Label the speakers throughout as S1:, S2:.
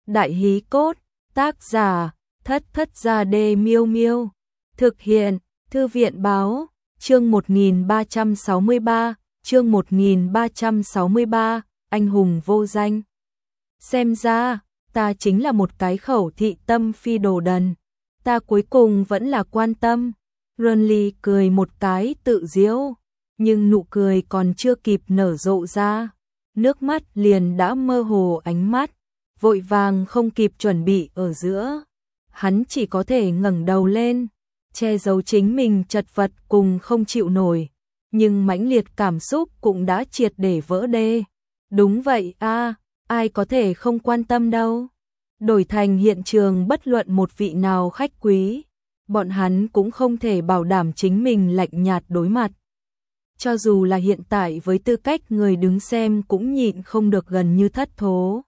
S1: Đại hí cốt, tác giả, Thất Thất Gia Đê Miêu Miêu. Thực hiện, Thư viện báo, chương 1363, chương 1363, anh hùng vô danh. Xem ra, ta chính là một cái khẩu thị tâm phi đồ đần. Ta cuối cùng vẫn là quan tâm. Renly cười một cái tự giễu, nhưng nụ cười còn chưa kịp nở rộ ra, nước mắt liền đã mơ hồ ánh mắt, vội vàng không kịp chuẩn bị ở giữa. Hắn chỉ có thể ngẩng đầu lên, che giấu chính mình chật vật cùng không chịu nổi, nhưng mãnh liệt cảm xúc cũng đã triệt để vỡ đê. Đúng vậy a, ai có thể không quan tâm đâu. Đổi thành hiện trường bất luận một vị nào khách quý, bọn hắn cũng không thể bảo đảm chính mình lạnh nhạt đối mặt. Cho dù là hiện tại với tư cách người đứng xem cũng nhịn không được gần như thất thố.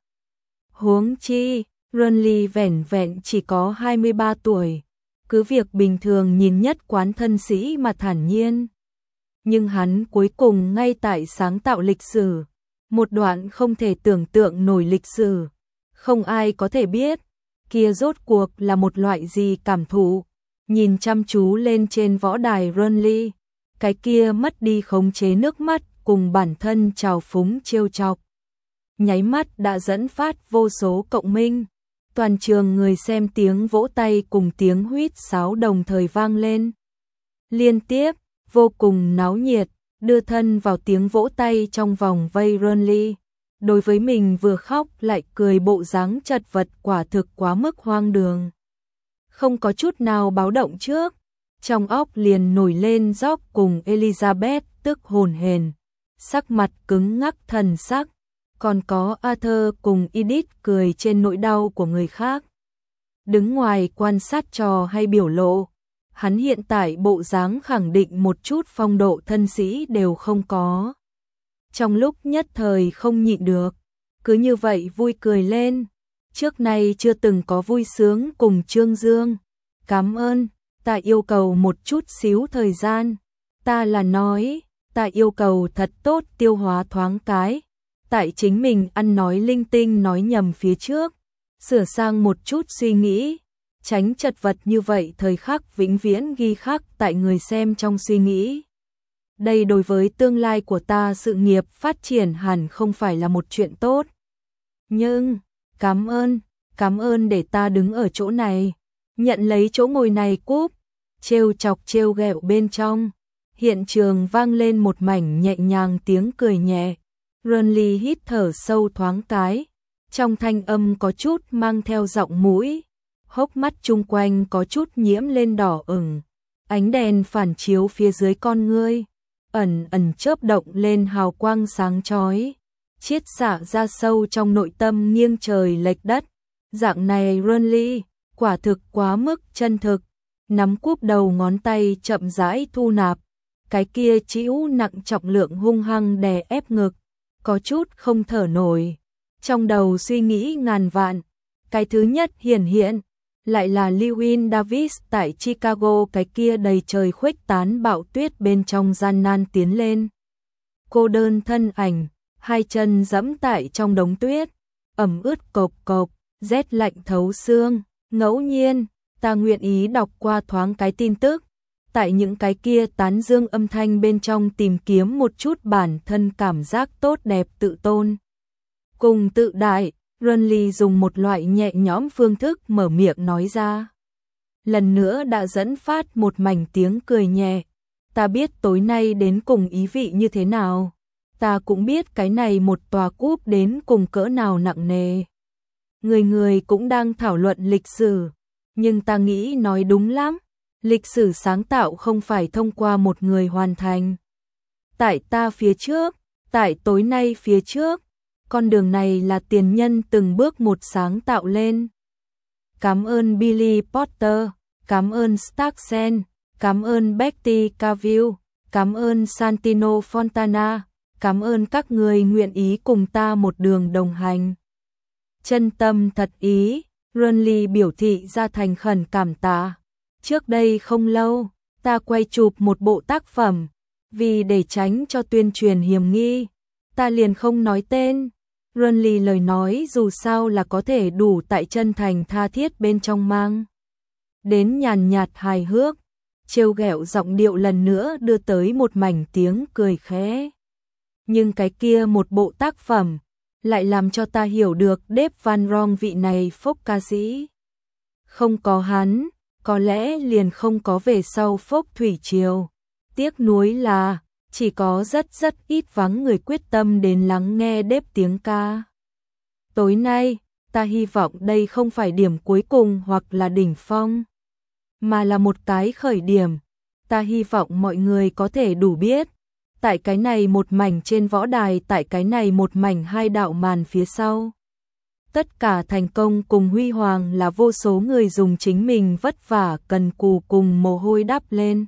S1: Huống chi, Renly vẻn vẹn chỉ có 23 tuổi, cứ việc bình thường nhìn nhất quán thân sĩ mà thản nhiên. Nhưng hắn cuối cùng ngay tại sáng tạo lịch sử, một đoạn không thể tưởng tượng nổi lịch sử. Không ai có thể biết, kia rốt cuộc là một loại gì cảm thụ. Nhìn chăm chú lên trên võ đài Renly, cái kia mất đi khống chế nước mắt cùng bản thân trào phúng trêu chọc, nháy mắt đã dẫn phát vô số cộng minh. Toàn trường người xem tiếng vỗ tay cùng tiếng huýt sáo đồng thời vang lên liên tiếp, vô cùng náo nhiệt, đưa thân vào tiếng vỗ tay trong vòng vây Renly. Đối với mình vừa khóc lại cười bộ dáng chật vật quả thực quá mức hoang đường. Không có chút nào báo động trước, trong óc liền nổi lên George cùng Elizabeth tức hồn hển, sắc mặt cứng ngắc thần sắc, còn có Arthur cùng Edith cười trên nỗi đau của người khác. Đứng ngoài quan sát trò hay biểu lộ, hắn hiện tại bộ dáng khẳng định một chút phong độ thân sĩ đều không có. Trong lúc nhất thời không nhịn được, cứ như vậy vui cười lên. Trước nay chưa từng có vui sướng cùng Trương Dương. Cảm ơn, ta yêu cầu một chút xíu thời gian. Ta là nói, ta yêu cầu thật tốt tiêu hóa thoáng cái. Tại chính mình ăn nói linh tinh nói nhầm phía trước, sửa sang một chút suy nghĩ, tránh chật vật như vậy thời khắc vĩnh viễn ghi khắc tại người xem trong suy nghĩ. Đây đối với tương lai của ta sự nghiệp phát triển hẳn không phải là một chuyện tốt. Nhưng, cảm ơn để ta đứng ở chỗ này, nhận lấy chỗ ngồi này cúp, trêu chọc trêu ghẹo bên trong. Hiện trường vang lên một mảnh nhẹ nhàng tiếng cười nhẹ. Renly hít thở sâu thoáng cái, trong thanh âm có chút mang theo giọng mũi, hốc mắt chung quanh có chút nhiễm lên đỏ ửng, ánh đèn phản chiếu phía dưới con ngươi, ẩn ẩn chớp động lên hào quang sáng chói, chiết xạ ra sâu trong nội tâm nghiêng trời lệch đất. Dạng này Renly, quả thực quá mức chân thực, nắm cúp đầu ngón tay chậm rãi thu nạp, cái kia trĩu nặng trọng lượng hung hăng đè ép ngực, có chút không thở nổi. Trong đầu suy nghĩ ngàn vạn, cái thứ nhất hiển hiện, lại là Llewyn Davis tại Chicago, cái kia đầy trời khuếch tán bão tuyết bên trong gian nan tiến lên. Cô đơn thân ảnh, hai chân giẫm tại trong đống tuyết, ẩm ướt cộc cộc, rét lạnh thấu xương. Ngẫu nhiên, ta nguyện ý đọc qua thoáng cái tin tức, tại những cái kia tán dương âm thanh bên trong tìm kiếm một chút bản thân cảm giác tốt đẹp tự tôn. Cùng tự đại, Renly dùng một loại nhẹ nhõm phương thức mở miệng nói ra. Lần nữa đã dẫn phát một mảnh tiếng cười nhẹ. Ta biết tối nay đến cùng ý vị như thế nào. Ta cũng biết cái này một tòa cúp đến cùng cỡ nào nặng nề. Người người cũng đang thảo luận lịch sử. Nhưng ta nghĩ nói đúng lắm. Lịch sử sáng tạo không phải thông qua một người hoàn thành. Tại ta phía trước, tại tối nay phía trước, con đường này là tiền nhân từng bước một sáng tạo lên. Cảm ơn Billy Potter, cảm ơn Starksen, cảm ơn Betty Cavill, cảm ơn Santino Fontana, cảm ơn các người nguyện ý cùng ta một đường đồng hành. Chân tâm thật ý, Renly biểu thị ra thành khẩn cảm tạ. Trước đây không lâu, ta quay chụp một bộ tác phẩm, vì để tránh cho tuyên truyền hiểm nghi, ta liền không nói tên, Runly lời nói dù sao là có thể đủ tại chân thành tha thiết bên trong mang đến nhàn nhạt hài hước, trêu ghẹo giọng điệu lần nữa đưa tới một mảnh tiếng cười khẽ. Nhưng cái kia một bộ tác phẩm lại làm cho ta hiểu được Dave Van Ronk vị này folk ca sĩ. Không có hắn, có lẽ liền không có về sau folk thủy triều. Tiếc nuối là chỉ có rất ít vắng người quyết tâm đến lắng nghe Dave tiếng ca. Tối nay, ta hy vọng đây không phải điểm cuối cùng hoặc là đỉnh phong, mà là một cái khởi điểm. Ta hy vọng mọi người có thể đủ biết, tại cái này một mảnh trên võ đài, tại cái này một mảnh hai đạo màn phía sau. Tất cả thành công cùng huy hoàng là vô số người dùng chính mình vất vả cần cù cùng mồ hôi đắp lên.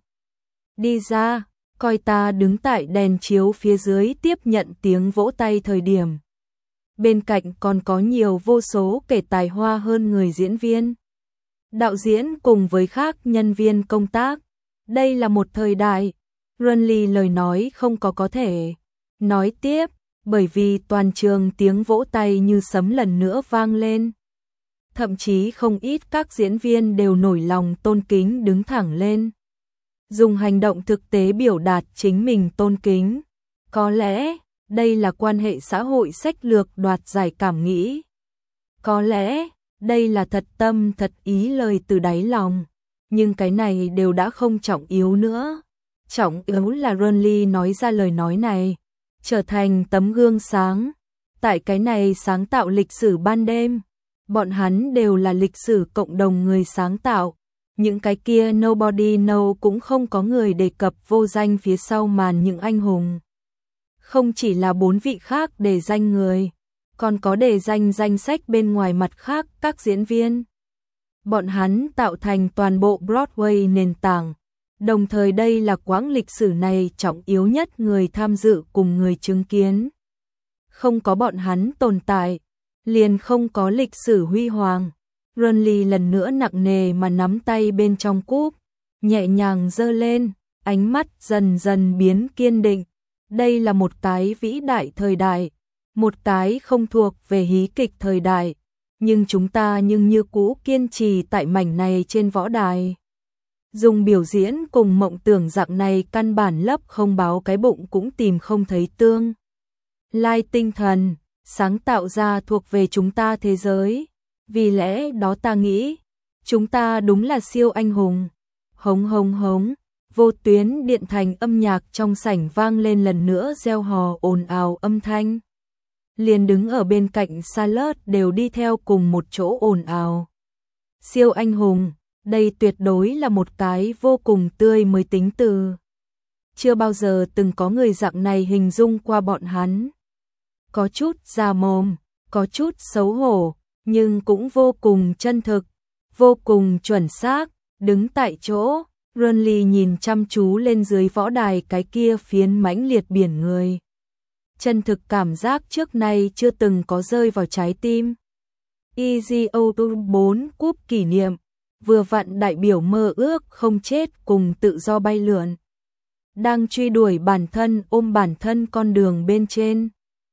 S1: Đi ra, coi ta đứng tại đèn chiếu phía dưới tiếp nhận tiếng vỗ tay thời điểm. Bên cạnh còn có nhiều vô số kẻ tài hoa hơn người diễn viên, đạo diễn cùng với khác nhân viên công tác. Đây là một thời đại. Runly lời nói không có thể nói tiếp, bởi vì toàn trường tiếng vỗ tay như sấm lần nữa vang lên. Thậm chí không ít các diễn viên đều nổi lòng tôn kính đứng thẳng lên, dùng hành động thực tế biểu đạt chính mình tôn kính. Có lẽ đây là quan hệ xã hội sách lược đoạt giải cảm nghĩ. Có lẽ đây là thật tâm thật ý lời từ đáy lòng. Nhưng cái này đều đã không trọng yếu nữa. Trọng yếu là Runly nói ra lời nói này, trở thành tấm gương sáng. Tại cái này sáng tạo lịch sử ban đêm, bọn hắn đều là lịch sử cộng đồng người sáng tạo. Những cái kia nobody know cũng không có người đề cập vô danh phía sau màn những anh hùng. Không chỉ là 4 vị khác để danh người, còn có để danh danh sách bên ngoài mặt khác các diễn viên. Bọn hắn tạo thành toàn bộ Broadway nền tảng. Đồng thời đây là quãng lịch sử này trọng yếu nhất người tham dự cùng người chứng kiến. Không có bọn hắn tồn tại, liền không có lịch sử huy hoàng. Runly lần nữa nặng nề mà nắm tay bên trong cúp, nhẹ nhàng giơ lên, ánh mắt dần dần biến kiên định. Đây là một cái vĩ đại thời đại, một cái không thuộc về hí kịch thời đại, nhưng chúng ta như cũ kiên trì tại mảnh này trên võ đài. Dùng biểu diễn cùng mộng tưởng dạng này căn bản lấp không báo cái bụng cũng tìm không thấy tương lai tinh thần, sáng tạo ra thuộc về chúng ta thế giới. Vì lẽ đó ta nghĩ, chúng ta đúng là siêu anh hùng. Hống hống hống, vô tuyến điện thành âm nhạc trong sảnh vang lên lần nữa reo hò ồn ào âm thanh. Liền đứng ở bên cạnh Charlotte đều đi theo cùng một chỗ ồn ào. Siêu anh hùng, đây tuyệt đối là một cái vô cùng tươi mới tính từ. Chưa bao giờ từng có người dạng này hình dung qua bọn hắn. Có chút già mồm, có chút xấu hổ, nhưng cũng vô cùng chân thực, vô cùng chuẩn xác. Đứng tại chỗ, Runly nhìn chăm chú lên dưới võ đài cái kia phiến mãnh liệt biển người. Chân thực cảm giác trước nay chưa từng có rơi vào trái tim. EGO 4 cúp kỷ niệm, vừa vặn đại biểu mơ ước không chết cùng tự do bay lượn. Đang truy đuổi bản thân, ôm bản thân con đường bên trên.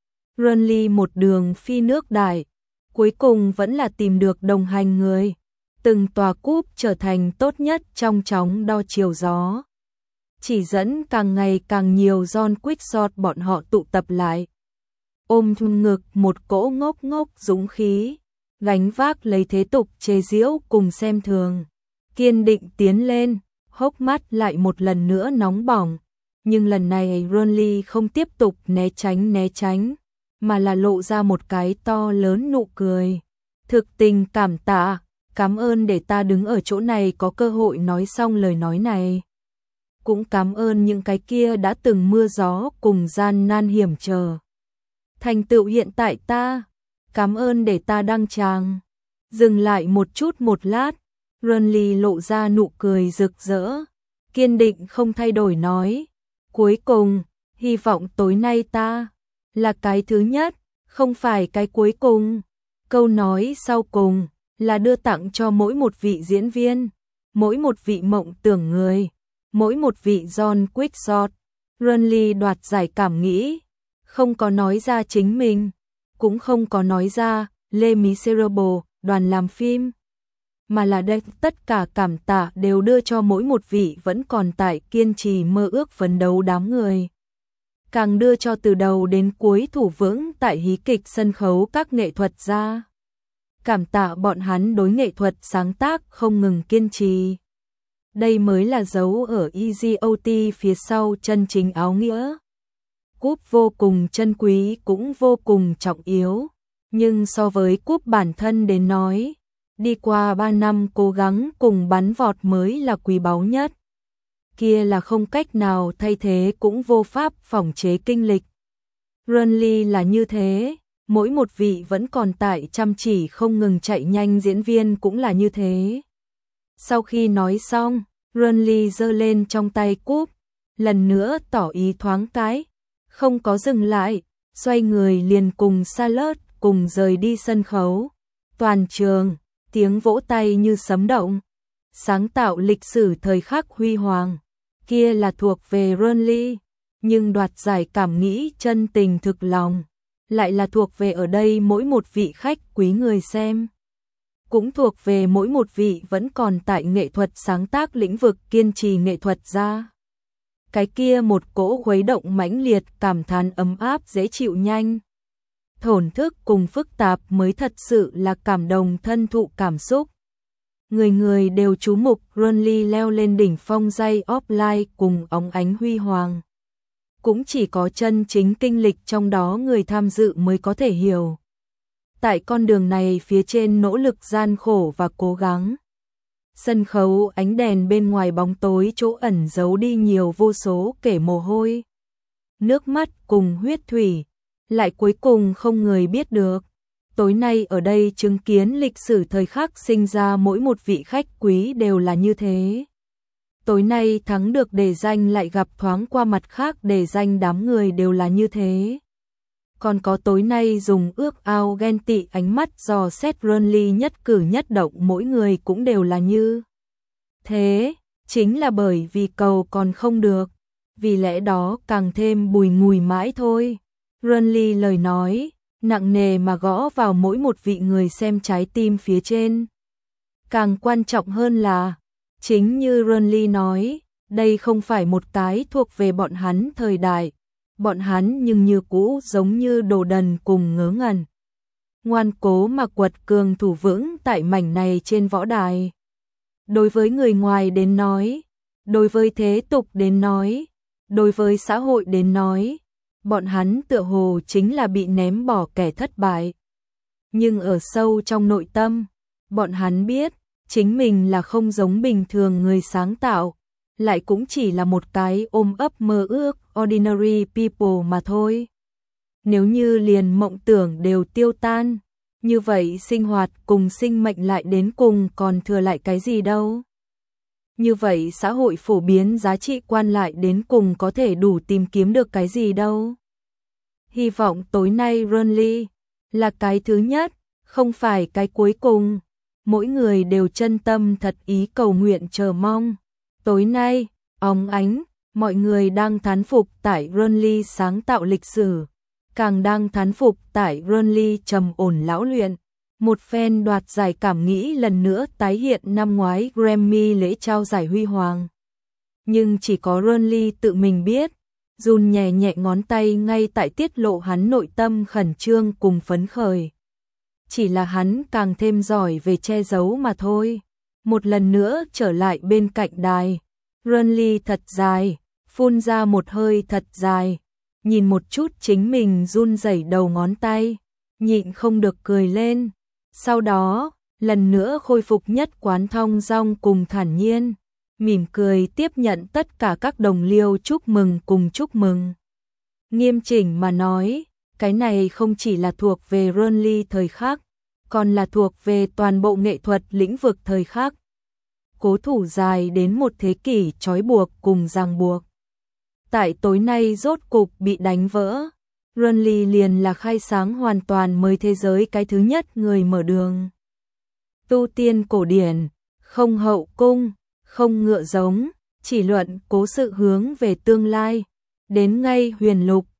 S1: Runly một đường phi nước đại, cuối cùng vẫn là tìm được đồng hành người. Từng tòa cúp trở thành tốt nhất trong chóng đo chiều gió. Chỉ dẫn càng ngày càng nhiều John Quickshot bọn họ tụ tập lại. Ôm ngực một cỗ ngốc ngốc dũng khí, gánh vác lấy thế tục chế giễu cùng xem thường. Kiên định tiến lên, hốc mắt lại một lần nữa nóng bỏng. Nhưng lần này Runly không tiếp tục né tránh, mà là lộ ra một cái to lớn nụ cười. Thực tình cảm tạ, cảm ơn để ta đứng ở chỗ này có cơ hội nói xong lời nói này. Cũng cảm ơn những cái kia đã từng mưa gió cùng gian nan hiểm trở. Thành tựu hiện tại ta, cảm ơn để ta đăng tràng. Dừng lại một chút một lát, Runly lộ ra nụ cười rực rỡ, kiên định không thay đổi nói. Cuối cùng, hy vọng tối nay ta là cái thứ nhất, không phải cái cuối cùng. Câu nói sau cùng là đưa tặng cho mỗi một vị diễn viên, mỗi một vị mộng tưởng người, mỗi một vị John Quickshot. Runly đoạt giải cảm nghĩ, không có nói ra chính mình, cũng không có nói ra Les Miserables, đoàn làm phim, mà là đây tất cả cảm tạ đều đưa cho mỗi một vị vẫn còn tại kiên trì mơ ước phấn đấu đám người. Càng đưa cho từ đầu đến cuối thủ vững tại hí kịch sân khấu các nghệ thuật gia. Cảm tạ bọn hắn đối nghệ thuật sáng tác không ngừng kiên trì. Đây mới là dấu ở EGOT phía sau chân chính áo nghĩa. Cúp vô cùng chân quý cũng vô cùng trọng yếu, nhưng so với cúp bản thân đến nói, đi qua 3 năm cố gắng cùng bắn vọt mới là quý báu nhất. Kia là không cách nào thay thế cũng vô pháp phỏng chế kinh lịch. Renly là như thế, mỗi một vị vẫn còn tại chăm chỉ không ngừng chạy nhanh diễn viên cũng là như thế. Sau khi nói xong, Renly giơ lên trong tay cúp, lần nữa tỏ ý thoáng cái, không có dừng lại, xoay người liền cùng Charlotte cùng rời đi sân khấu. Toàn trường, tiếng vỗ tay như sấm động. Sáng tạo lịch sử thời khắc huy hoàng, kia là thuộc về Renly, nhưng đoạt giải cảm nghĩ chân tình thực lòng, lại là thuộc về ở đây mỗi một vị khách quý người xem. Cũng thuộc về mỗi một vị vẫn còn tại nghệ thuật sáng tác lĩnh vực kiên trì nghệ thuật gia. Cái kia một cỗ khuấy động mãnh liệt, cảm thán ấm áp dễ chịu nhanh. Thổn thức cùng phức tạp mới thật sự là cảm động thân thụ cảm xúc. Người người đều chú mục Renly leo lên đỉnh phong dây offline cùng óng ánh huy hoàng. Cũng chỉ có chân chính kinh lịch trong đó người tham dự mới có thể hiểu. Tại con đường này phía trên nỗ lực gian khổ và cố gắng. Sân khấu ánh đèn bên ngoài bóng tối chỗ ẩn giấu đi nhiều vô số kể mồ hôi. Nước mắt cùng huyết thủy, lại cuối cùng không người biết được. Tối nay ở đây chứng kiến lịch sử thời khắc sinh ra mỗi một vị khách quý đều là như thế. Tối nay thắng được đề danh lại gặp thoáng qua mặt khác đề danh đám người đều là như thế. Còn có tối nay dùng ước ao ghen tị ánh mắt dò xét Renly nhất cử nhất động mỗi người cũng đều là như thế. Chính là bởi vì cầu còn không được, vì lẽ đó càng thêm bùi ngùi mãi thôi. Renly lời nói nặng nề mà gõ vào mỗi một vị người xem trái tim phía trên. Càng quan trọng hơn là, chính như Renly nói, đây không phải một cái thuộc về bọn hắn thời đại. Bọn hắn nhưng như cũ giống như đồ đần cùng ngớ ngẩn. Ngoan cố mà quật cường thủ vững tại mảnh này trên võ đài. Đối với người ngoài đến nói, đối với thế tục đến nói, đối với xã hội đến nói, bọn hắn tựa hồ chính là bị ném bỏ kẻ thất bại. Nhưng ở sâu trong nội tâm, bọn hắn biết, chính mình là không giống bình thường người sáng tạo, lại cũng chỉ là một cái ôm ấp mơ ước ordinary people mà thôi. Nếu như liền mộng tưởng đều tiêu tan, như vậy sinh hoạt cùng sinh mệnh lại đến cùng còn thừa lại cái gì đâu. Như vậy xã hội phổ biến giá trị quan lại đến cùng có thể đủ tìm kiếm được cái gì đâu. Hy vọng tối nay Renly là cái thứ nhất, không phải cái cuối cùng. Mỗi người đều chân tâm thật ý cầu nguyện chờ mong. Tối nay, óng ánh, mọi người đang thán phục tại Renly sáng tạo lịch sử, càng đang thán phục tại Renly trầm ổn lão luyện. Một phen đoạt giải cảm nghĩ lần nữa tái hiện năm ngoái Grammy lễ trao giải huy hoàng. Nhưng chỉ có Renly tự mình biết, run nhẹ nhẹ ngón tay ngay tại tiết lộ hắn nội tâm khẩn trương cùng phấn khởi. Chỉ là hắn càng thêm giỏi về che giấu mà thôi. Một lần nữa trở lại bên cạnh đài, Renly thật dài, phun ra một hơi thật dài, nhìn một chút chính mình run rẩy đầu ngón tay, nhịn không được cười lên. Sau đó, lần nữa khôi phục nhất quán thong dong cùng thản nhiên, mỉm cười tiếp nhận tất cả các đồng liêu chúc mừng cùng chúc mừng. Nghiêm chỉnh mà nói, cái này không chỉ là thuộc về Renly thời khắc, còn là thuộc về toàn bộ nghệ thuật lĩnh vực thời khắc. Cố thủ dài đến một thế kỷ trói buộc cùng ràng buộc. Tại tối nay rốt cục bị đánh vỡ, Renly liền là khai sáng hoàn toàn mới thế giới cái thứ nhất người mở đường. Tu tiên cổ điển, không hậu cung, không ngựa giống, chỉ luận cố sự hướng về tương lai, đến ngay huyền lục,